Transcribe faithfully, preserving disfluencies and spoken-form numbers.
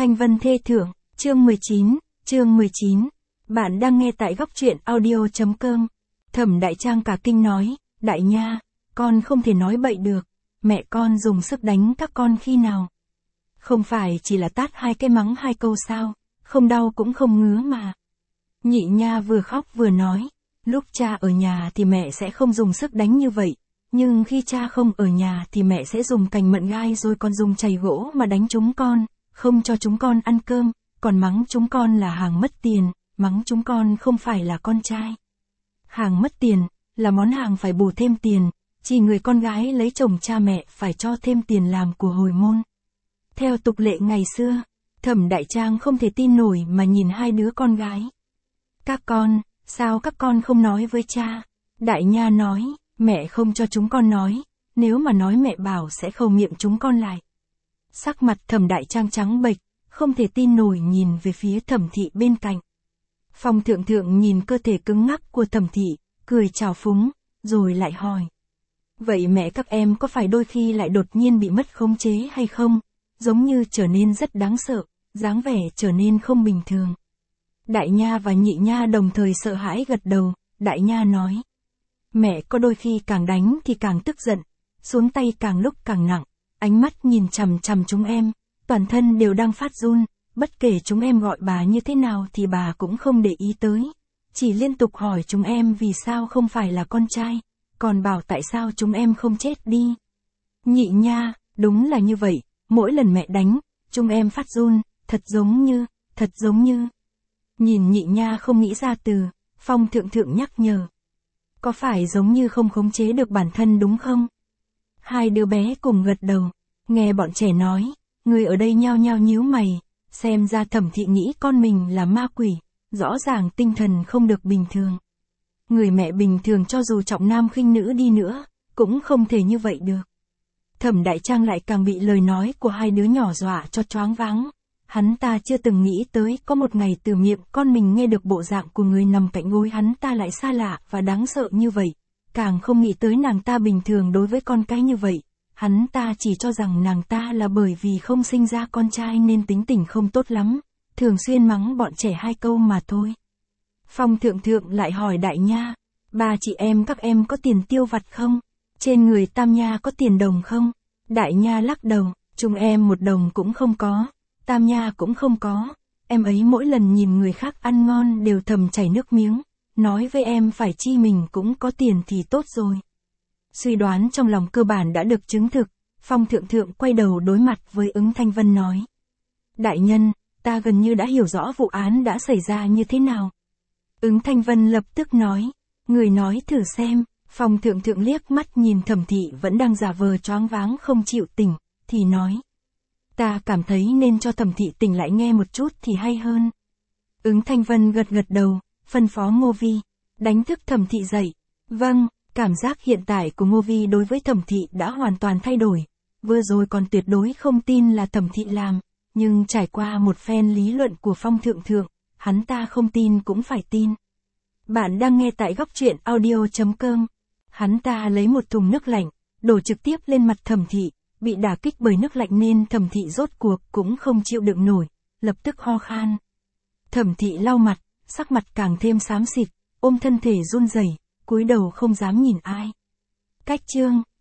Thanh Vân thê thượng, chương mười chín, chương mười chín. Bạn đang nghe tại góc truyện audio chấm com. Thẩm Đại Trang cả kinh nói, Đại Nha, con không thể nói bậy được, mẹ con dùng sức đánh các con khi nào? Không phải chỉ là tát hai cái mắng hai câu sao, không đau cũng không ngứa mà. Nhị Nha vừa khóc vừa nói, lúc cha ở nhà thì mẹ sẽ không dùng sức đánh như vậy, nhưng khi cha không ở nhà thì mẹ sẽ dùng cành mận gai rồi còn dùng chày gỗ mà đánh chúng con, không cho chúng con ăn cơm, còn mắng chúng con là hàng mất tiền, mắng chúng con không phải là con trai. Hàng mất tiền, là món hàng phải bù thêm tiền, chỉ người con gái lấy chồng cha mẹ phải cho thêm tiền làm của hồi môn. Theo tục lệ ngày xưa, Thẩm Đại Trang không thể tin nổi mà nhìn hai đứa con gái. Các con, sao các con không nói với cha? Đại Nha nói, mẹ không cho chúng con nói, nếu mà nói mẹ bảo sẽ khâu miệng chúng con lại. Sắc mặt Thẩm Đại Trang trắng bệch, không thể tin nổi nhìn về phía Thẩm Thị bên cạnh. Phong Thượng Thượng nhìn cơ thể cứng ngắc của Thẩm Thị, cười trào phúng, rồi lại hỏi. Vậy mẹ các em có phải đôi khi lại đột nhiên bị mất khống chế hay không? Giống như trở nên rất đáng sợ, dáng vẻ trở nên không bình thường. Đại Nha và Nhị Nha đồng thời sợ hãi gật đầu, Đại Nha nói. Mẹ có đôi khi càng đánh thì càng tức giận, xuống tay càng lúc càng nặng, ánh mắt nhìn chằm chằm chúng em, toàn thân đều đang phát run, bất kể chúng em gọi bà như thế nào thì bà cũng không để ý tới, chỉ liên tục hỏi chúng em vì sao không phải là con trai, còn bảo tại sao chúng em không chết đi. Nhị Nha, đúng là như vậy, mỗi lần mẹ đánh, chúng em phát run, thật giống như, thật giống như. Nhìn Nhị Nha không nghĩ ra từ, Phong Thượng Thượng nhắc nhở. Có phải giống như không khống chế được bản thân đúng không? Hai đứa bé cùng gật đầu, nghe bọn trẻ nói, người ở đây nhao nhao nhíu mày, xem ra Thẩm Thị nghĩ con mình là ma quỷ, rõ ràng tinh thần không được bình thường. Người mẹ bình thường cho dù trọng nam khinh nữ đi nữa, cũng không thể như vậy được. Thẩm Đại Trang lại càng bị lời nói của hai đứa nhỏ dọa cho choáng váng. Hắn ta chưa từng nghĩ tới có một ngày từ miệng con mình nghe được bộ dạng của người nằm cạnh gối hắn ta lại xa lạ và đáng sợ như vậy. Càng không nghĩ tới nàng ta bình thường đối với con cái như vậy. Hắn ta chỉ cho rằng nàng ta là bởi vì không sinh ra con trai nên tính tình không tốt lắm, thường xuyên mắng bọn trẻ hai câu mà thôi. Phong Thượng Thượng lại hỏi Đại Nha, ba chị em các em có tiền tiêu vặt không? Trên người Tam Nha có tiền đồng không? Đại Nha lắc đầu, chúng em một đồng cũng không có. Tam Nha cũng không có, em ấy mỗi lần nhìn người khác ăn ngon đều thầm chảy nước miếng, nói với em phải chi mình cũng có tiền thì tốt rồi. Suy đoán trong lòng cơ bản đã được chứng thực, Phong Thượng Thượng quay đầu đối mặt với Ứng Thanh Vân nói. Đại nhân, ta gần như đã hiểu rõ vụ án đã xảy ra như thế nào. Ứng Thanh Vân lập tức nói, người nói thử xem, Phong Thượng Thượng liếc mắt nhìn Thẩm Thị vẫn đang giả vờ choáng váng không chịu tỉnh, thì nói. Ta cảm thấy nên cho Thẩm Thị tỉnh lại nghe một chút thì hay hơn. Ứng Thanh Vân gật gật đầu, phân phó Ngô Vi, đánh thức Thẩm Thị dậy. Vâng, cảm giác hiện tại của Ngô Vi đối với Thẩm Thị đã hoàn toàn thay đổi. Vừa rồi còn tuyệt đối không tin là Thẩm Thị làm, nhưng trải qua một phen lý luận của Phong Thượng Thượng, hắn ta không tin cũng phải tin. Bạn đang nghe tại góc truyện audio chấm com. Hắn ta lấy một thùng nước lạnh, đổ trực tiếp lên mặt Thẩm Thị. Bị đả kích bởi nước lạnh nên Thẩm Thị rốt cuộc cũng không chịu đựng nổi, lập tức ho khan. Thẩm Thị lau mặt, sắc mặt càng thêm xám xịt, ôm thân thể run rẩy, cúi đầu không dám nhìn ai. Cách chương